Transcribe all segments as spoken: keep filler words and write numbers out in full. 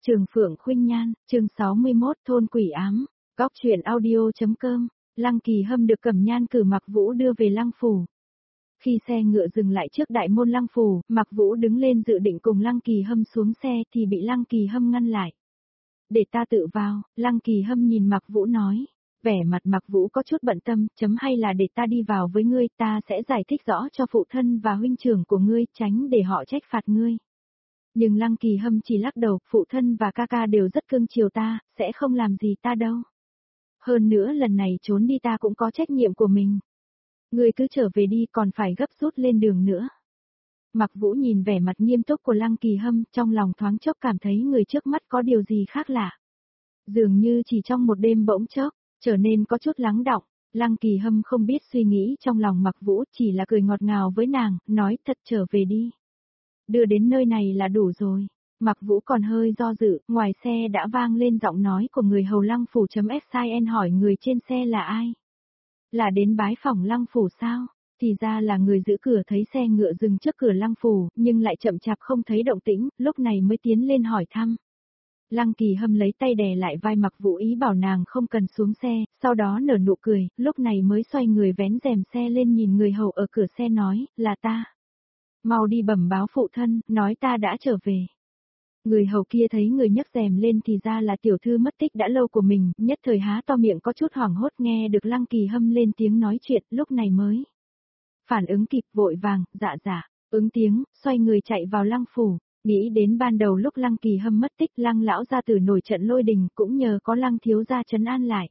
Trường Phượng Khuynh Nhan, chương sáu mươi mốt thôn quỷ ám, góc truyện audio.com, Lăng Kỳ Hâm được Cẩm Nhan cử Mặc Vũ đưa về Lăng Phủ. Khi xe ngựa dừng lại trước đại môn Lăng Phủ, Mặc Vũ đứng lên dự định cùng Lăng Kỳ Hâm xuống xe thì bị Lăng Kỳ Hâm ngăn lại. Để ta tự vào, Lăng Kỳ Hâm nhìn Mặc Vũ nói. Vẻ mặt Mặc Vũ có chút bận tâm, chấm hay là để ta đi vào với ngươi, ta sẽ giải thích rõ cho phụ thân và huynh trưởng của ngươi, tránh để họ trách phạt ngươi. Nhưng Lăng Kỳ Hâm chỉ lắc đầu, phụ thân và ca ca đều rất cưng chiều ta, sẽ không làm gì ta đâu. Hơn nữa lần này trốn đi ta cũng có trách nhiệm của mình. Ngươi cứ trở về đi, còn phải gấp rút lên đường nữa. Mặc Vũ nhìn vẻ mặt nghiêm túc của Lăng Kỳ Hâm, trong lòng thoáng chốc cảm thấy người trước mắt có điều gì khác lạ. Dường như chỉ trong một đêm bỗng chốc, trở nên có chút lắng đọng. Lăng Kỳ Hâm không biết suy nghĩ trong lòng Mặc Vũ, chỉ là cười ngọt ngào với nàng, nói thật trở về đi. Đưa đến nơi này là đủ rồi. Mặc Vũ còn hơi do dự, ngoài xe đã vang lên giọng nói của người hầu Lăng Phủ.sin hỏi người trên xe là ai. Là đến bái phỏng Lăng Phủ sao? Thì ra là người giữ cửa thấy xe ngựa dừng trước cửa Lăng Phủ, nhưng lại chậm chạp không thấy động tĩnh, lúc này mới tiến lên hỏi thăm. Lăng Kỳ Hâm lấy tay đè lại vai Mặc Vũ ý bảo nàng không cần xuống xe, sau đó nở nụ cười, lúc này mới xoay người vén rèm xe lên nhìn người hầu ở cửa xe nói, là ta. Mau đi bẩm báo phụ thân, nói ta đã trở về. Người hầu kia thấy người nhấc rèm lên thì ra là tiểu thư mất tích đã lâu của mình, nhất thời há to miệng có chút hoảng hốt nghe được Lăng Kỳ Hâm lên tiếng nói chuyện, lúc này mới phản ứng kịp vội vàng, dạ dạ, ứng tiếng, xoay người chạy vào Lăng Phủ. Nghĩ đến ban đầu lúc Lăng Kỳ Hâm mất tích, Lăng lão gia tử nổi trận lôi đình cũng nhờ có Lăng thiếu gia trấn an lại.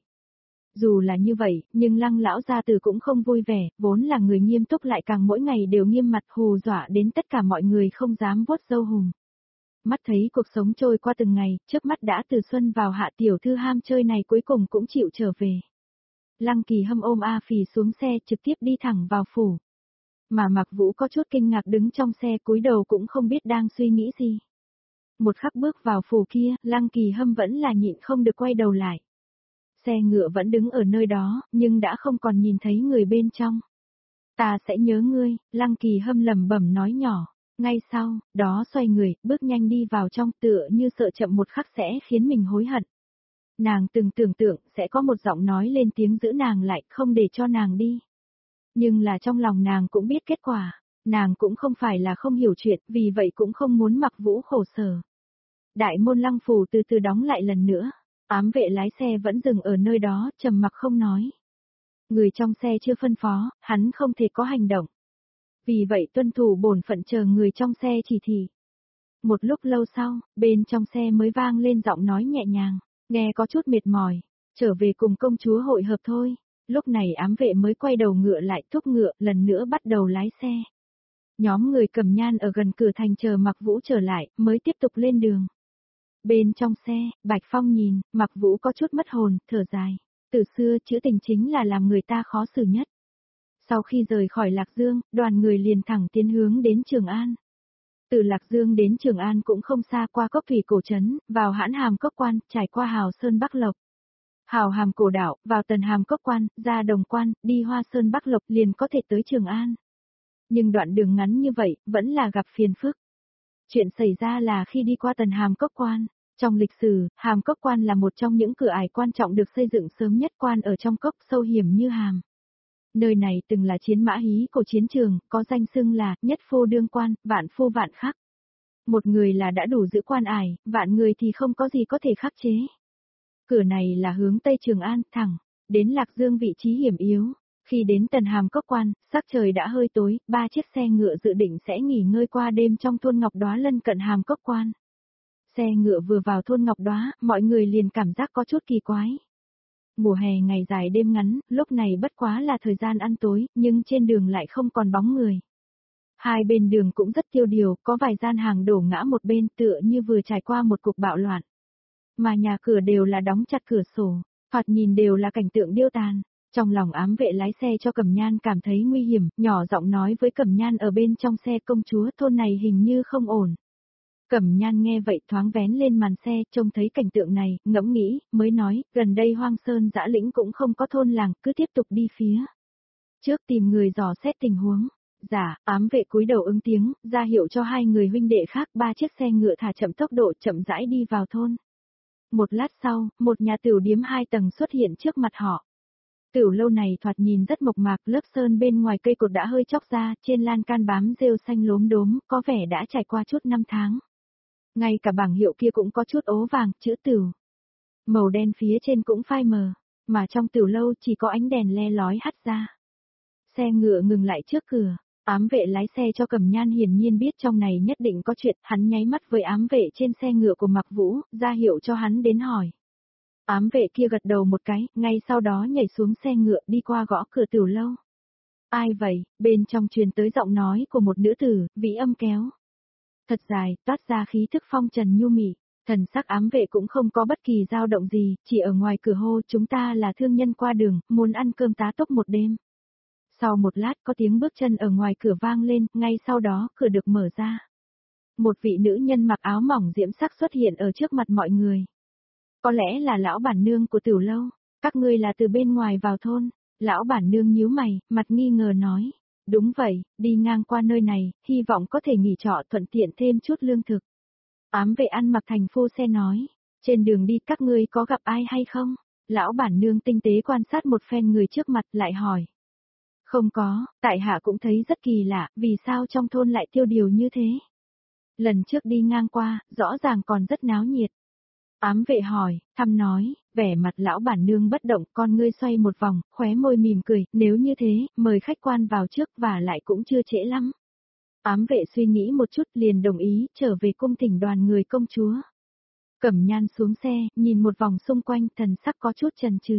Dù là như vậy, nhưng Lăng lão gia tử cũng không vui vẻ, vốn là người nghiêm túc lại càng mỗi ngày đều nghiêm mặt hù dọa đến tất cả mọi người không dám vuốt râu hùm. Mắt thấy cuộc sống trôi qua từng ngày, trước mắt đã từ xuân vào hạ, tiểu thư ham chơi này cuối cùng cũng chịu trở về. Lăng Kỳ Hâm ôm A Phì xuống xe trực tiếp đi thẳng vào phủ. Mà Mặc Vũ có chút kinh ngạc đứng trong xe cúi đầu cũng không biết đang suy nghĩ gì. Một khắc bước vào phủ kia, Lăng Kỳ Hâm vẫn là nhịn không được quay đầu lại. Xe ngựa vẫn đứng ở nơi đó, nhưng đã không còn nhìn thấy người bên trong. Ta sẽ nhớ ngươi, Lăng Kỳ Hâm lẩm bẩm nói nhỏ. Ngay sau, đó xoay người, bước nhanh đi vào trong tựa như sợ chậm một khắc sẽ khiến mình hối hận. Nàng từng tưởng tượng sẽ có một giọng nói lên tiếng giữ nàng lại, không để cho nàng đi. Nhưng là trong lòng nàng cũng biết kết quả, nàng cũng không phải là không hiểu chuyện, vì vậy cũng không muốn Mặc Vũ khổ sở. Đại môn Lăng Phủ từ từ đóng lại lần nữa, ám vệ lái xe vẫn dừng ở nơi đó, trầm mặc không nói. Người trong xe chưa phân phó, hắn không thể có hành động. Vì vậy tuân thủ bổn phận chờ người trong xe chỉ thị. Một lúc lâu sau, bên trong xe mới vang lên giọng nói nhẹ nhàng, nghe có chút mệt mỏi, trở về cùng công chúa hội hợp thôi. Lúc này ám vệ mới quay đầu ngựa lại, thúc ngựa, lần nữa bắt đầu lái xe. Nhóm người Cẩm Nhan ở gần cửa thành chờ Mặc Vũ trở lại, mới tiếp tục lên đường. Bên trong xe, Bạch Phong nhìn, Mặc Vũ có chút mất hồn, thở dài. Từ xưa chữ tình chính là làm người ta khó xử nhất. Sau khi rời khỏi Lạc Dương, đoàn người liền thẳng tiến hướng đến Trường An. Từ Lạc Dương đến Trường An cũng không xa, qua Cốc Thủy Cổ Trấn, vào Hãn Hàm Cốc Quan, trải qua Hào Sơn Bắc Lộc. Hào Hàm Cổ Đảo, vào Tần Hàm Cốc Quan, ra Đồng Quan, đi Hoa Sơn Bắc Lộc liền có thể tới Trường An. Nhưng đoạn đường ngắn như vậy, vẫn là gặp phiền phức. Chuyện xảy ra là khi đi qua Tần Hàm Cốc Quan, trong lịch sử, Hàm Cốc Quan là một trong những cửa ải quan trọng được xây dựng sớm nhất, quan ở trong cốc sâu hiểm như hàm. Nơi này từng là chiến mã hí của chiến trường, có danh xưng là nhất phu đương quan, vạn phu vạn khắc. Một người là đã đủ giữ quan ải, vạn người thì không có gì có thể khắc chế. Cửa này là hướng Tây Trường An, thẳng đến Lạc Dương vị trí hiểm yếu. Khi đến Tần Hàm Cốc Quan, sắc trời đã hơi tối, ba chiếc xe ngựa dự định sẽ nghỉ ngơi qua đêm trong thôn Ngọc Đóa lân cận Hàm Cốc Quan. Xe ngựa vừa vào thôn Ngọc Đóa, mọi người liền cảm giác có chút kỳ quái. Mùa hè ngày dài đêm ngắn, lúc này bất quá là thời gian ăn tối, nhưng trên đường lại không còn bóng người. Hai bên đường cũng rất tiêu điều, có vài gian hàng đổ ngã một bên tựa như vừa trải qua một cuộc bạo loạn. Mà nhà cửa đều là đóng chặt cửa sổ, thoạt nhìn đều là cảnh tượng điêu tàn. Trong lòng ám vệ lái xe cho Cẩm Nhan cảm thấy nguy hiểm, nhỏ giọng nói với Cẩm Nhan ở bên trong xe, công chúa, thôn này hình như không ổn. Cẩm Nhan nghe vậy thoáng vén lên màn xe, trông thấy cảnh tượng này, ngẫm nghĩ, mới nói, gần đây Hoang Sơn Dã Lĩnh cũng không có thôn làng, cứ tiếp tục đi phía trước tìm người dò xét tình huống. Dạ, ám vệ cúi đầu ứng tiếng, ra hiệu cho hai người huynh đệ khác, ba chiếc xe ngựa thả chậm tốc độ chậm rãi đi vào thôn. Một lát sau, một nhà tửu điếm hai tầng xuất hiện trước mặt họ. Tửu lâu này thoạt nhìn rất mộc mạc, lớp sơn bên ngoài cây cột đã hơi chóc ra, trên lan can bám rêu xanh lốm đốm, có vẻ đã trải qua chút năm tháng. Ngay cả bảng hiệu kia cũng có chút ố vàng, chữ tửu. Màu đen phía trên cũng phai mờ, mà trong tửu lâu chỉ có ánh đèn le lói hắt ra. Xe ngựa ngừng lại trước cửa, ám vệ lái xe cho Cẩm Nhan hiển nhiên biết trong này nhất định có chuyện, hắn nháy mắt với ám vệ trên xe ngựa của Mạc Vũ, ra hiệu cho hắn đến hỏi. Ám vệ kia gật đầu một cái, ngay sau đó nhảy xuống xe ngựa đi qua gõ cửa tửu lâu. Ai vậy? Bên trong truyền tới giọng nói của một nữ tử, vĩ âm kéo. Thật dài, toát ra khí thức phong trần nhu mị, thần sắc ám vệ cũng không có bất kỳ dao động gì, chỉ ở ngoài cửa hô chúng ta là thương nhân qua đường, muốn ăn cơm tá túc một đêm. Sau một lát có tiếng bước chân ở ngoài cửa vang lên, ngay sau đó cửa được mở ra. Một vị nữ nhân mặc áo mỏng diễm sắc xuất hiện ở trước mặt mọi người. Có lẽ là lão bản nương của tửu lâu, các ngươi là từ bên ngoài vào thôn. Lão bản nương nhíu mày, mặt nghi ngờ nói. Đúng vậy, đi ngang qua nơi này, hy vọng có thể nghỉ trọ thuận tiện thêm chút lương thực. Ám vệ ăn mặc thành phu xe nói. Trên đường đi các ngươi có gặp ai hay không? Lão bản nương tinh tế quan sát một phen người trước mặt lại hỏi. Không có, tại hạ cũng thấy rất kỳ lạ, vì sao trong thôn lại tiêu điều như thế? Lần trước đi ngang qua, rõ ràng còn rất náo nhiệt. Ám vệ hỏi, thăm nói, vẻ mặt lão bản nương bất động, con ngươi xoay một vòng, khóe môi mỉm cười, nếu như thế, mời khách quan vào trước và lại cũng chưa trễ lắm. Ám vệ suy nghĩ một chút liền đồng ý, trở về cung thỉnh đoàn người công chúa. Cẩm Nhan xuống xe, nhìn một vòng xung quanh, thần sắc có chút chần chừ.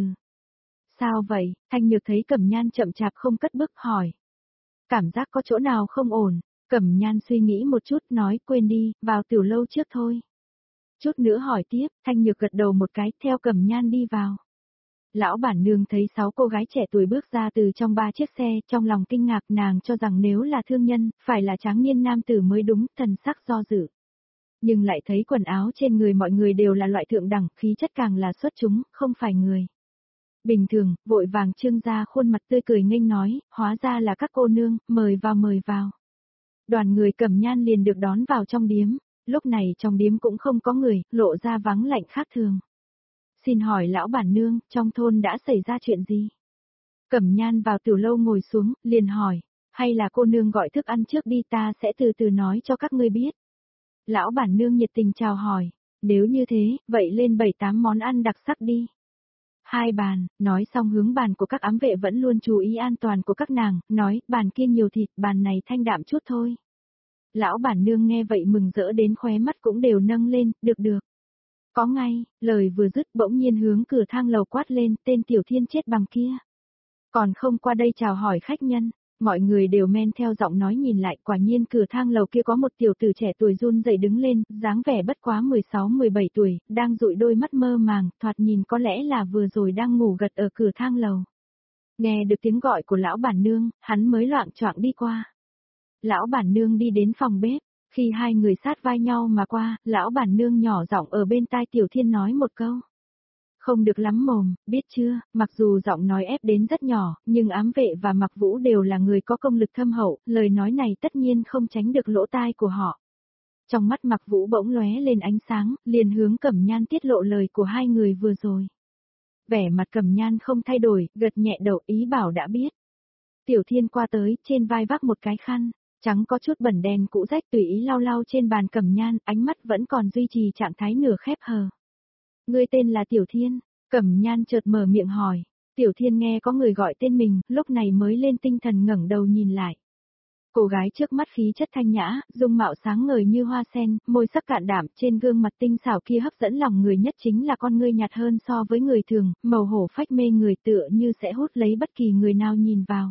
Sao vậy? Thanh Nhược thấy Cẩm Nhan chậm chạp không cất bước hỏi. Cảm giác có chỗ nào không ổn, Cẩm Nhan suy nghĩ một chút nói quên đi, vào tửu lâu trước thôi. Chút nữa hỏi tiếp, Thanh Nhược gật đầu một cái, theo Cẩm Nhan đi vào. Lão bản nương thấy sáu cô gái trẻ tuổi bước ra từ trong ba chiếc xe, trong lòng kinh ngạc nàng cho rằng nếu là thương nhân, phải là tráng niên nam tử mới đúng, thần sắc do dự. Nhưng lại thấy quần áo trên người mọi người đều là loại thượng đẳng, khí chất càng là xuất chúng, không phải người bình thường, vội vàng trương ra khuôn mặt tươi cười nghênh nói, hóa ra là các cô nương, mời vào mời vào. Đoàn người Cẩm Nhan liền được đón vào trong điếm, lúc này trong điếm cũng không có người, lộ ra vắng lạnh khác thường. Xin hỏi lão bản nương, trong thôn đã xảy ra chuyện gì? Cẩm Nhan vào tửu lâu ngồi xuống, liền hỏi, hay là cô nương gọi thức ăn trước đi ta sẽ từ từ nói cho các ngươi biết. Lão bản nương nhiệt tình chào hỏi, nếu như thế, vậy lên bảy tám món ăn đặc sắc đi. Hai bàn, nói xong hướng bàn của các ám vệ vẫn luôn chú ý an toàn của các nàng, nói, bàn kia nhiều thịt, bàn này thanh đạm chút thôi. Lão bản nương nghe vậy mừng rỡ đến khóe mắt cũng đều nâng lên, được được. Có ngay, lời vừa dứt bỗng nhiên hướng cửa thang lầu quát lên, tên Tiểu Thiên chết bằng kia. Còn không qua đây chào hỏi khách nhân, mọi người đều men theo giọng nói nhìn lại, quả nhiên cửa thang lầu kia có một tiểu tử trẻ tuổi run rẩy đứng lên, dáng vẻ bất quá mười sáu mười bảy tuổi, đang dụi đôi mắt mơ màng, thoạt nhìn có lẽ là vừa rồi đang ngủ gật ở cửa thang lầu. Nghe được tiếng gọi của lão bản nương, hắn mới loạng choạng đi qua. Lão bản nương đi đến phòng bếp, khi hai người sát vai nhau mà qua, lão bản nương nhỏ giọng ở bên tai Tiểu Thiên nói một câu. Không được lắm mồm, biết chưa, mặc dù giọng nói ép đến rất nhỏ, nhưng ám vệ và Mạc Vũ đều là người có công lực thâm hậu, lời nói này tất nhiên không tránh được lỗ tai của họ. Trong mắt Mạc Vũ bỗng lóe lên ánh sáng, liền hướng Cẩm Nhan tiết lộ lời của hai người vừa rồi. Vẻ mặt Cẩm Nhan không thay đổi, gật nhẹ đầu ý bảo đã biết. Tiểu Thiên qua tới, trên vai vác một cái khăn, trắng có chút bẩn đen cũ rách tùy ý lau lau trên bàn Cẩm Nhan, ánh mắt vẫn còn duy trì trạng thái nửa khép hờ. Ngươi tên là Tiểu Thiên, Cẩm Nhan chợt mở miệng hỏi. Tiểu Thiên nghe có người gọi tên mình, lúc này mới lên tinh thần ngẩng đầu nhìn lại. Cô gái trước mắt khí chất thanh nhã, dung mạo sáng ngời như hoa sen, môi sắc cạn đạm, trên gương mặt tinh xảo kia hấp dẫn lòng người nhất chính là con ngươi nhạt hơn so với người thường, màu hổ phách mê người tựa như sẽ hút lấy bất kỳ người nào nhìn vào.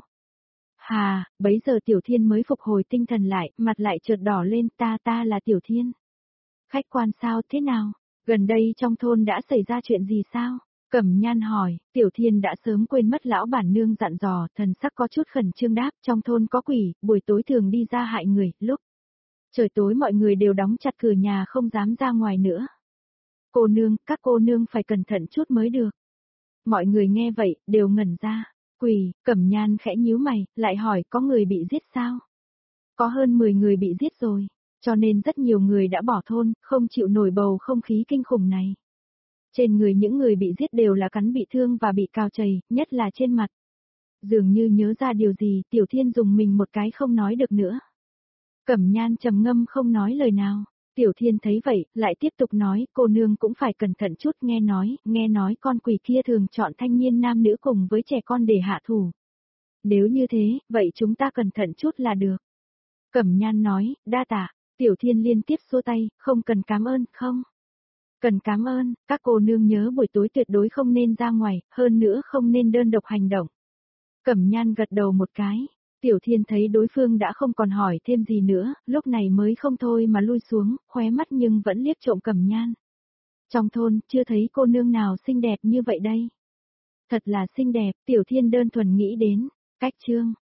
Hà, bấy giờ Tiểu Thiên mới phục hồi tinh thần lại, mặt lại chợt đỏ lên, ta ta là Tiểu Thiên. Khách quan sao thế nào? Gần đây trong thôn đã xảy ra chuyện gì sao? Cẩm Nhan hỏi, Tiểu Thiên đã sớm quên mất lão bản nương dặn dò, thần sắc có chút khẩn trương đáp, trong thôn có quỷ, buổi tối thường đi ra hại người, lúc trời tối mọi người đều đóng chặt cửa nhà không dám ra ngoài nữa. Cô nương, các cô nương phải cẩn thận chút mới được. Mọi người nghe vậy, đều ngẩn ra. Quỷ, Cẩm Nhan khẽ nhíu mày, lại hỏi có người bị giết sao? Có hơn mười người bị giết rồi, cho nên rất nhiều người đã bỏ thôn, không chịu nổi bầu không khí kinh khủng này. Trên người những người bị giết đều là cắn bị thương và bị cào chảy, nhất là trên mặt. Dường như nhớ ra điều gì, Tiểu Thiên dùng mình một cái không nói được nữa. Cẩm Nhan trầm ngâm không nói lời nào. Tiểu Thiên thấy vậy, lại tiếp tục nói, cô nương cũng phải cẩn thận chút, nghe nói, nghe nói con quỷ kia thường chọn thanh niên nam nữ cùng với trẻ con để hạ thủ. Nếu như thế, vậy chúng ta cẩn thận chút là được. Cẩm Nhan nói, đa tạ. Tiểu Thiên liên tiếp xua tay, không cần cảm ơn, không. Cần cảm ơn, các cô nương nhớ buổi tối tuyệt đối không nên ra ngoài, hơn nữa không nên đơn độc hành động. Cẩm Nhan gật đầu một cái. Tiểu Thiên thấy đối phương đã không còn hỏi thêm gì nữa, lúc này mới không thôi mà lui xuống, khóe mắt nhưng vẫn liếc trộm Cẩm Nhan. Trong thôn, chưa thấy cô nương nào xinh đẹp như vậy đây. Thật là xinh đẹp, Tiểu Thiên đơn thuần nghĩ đến. Cách chương.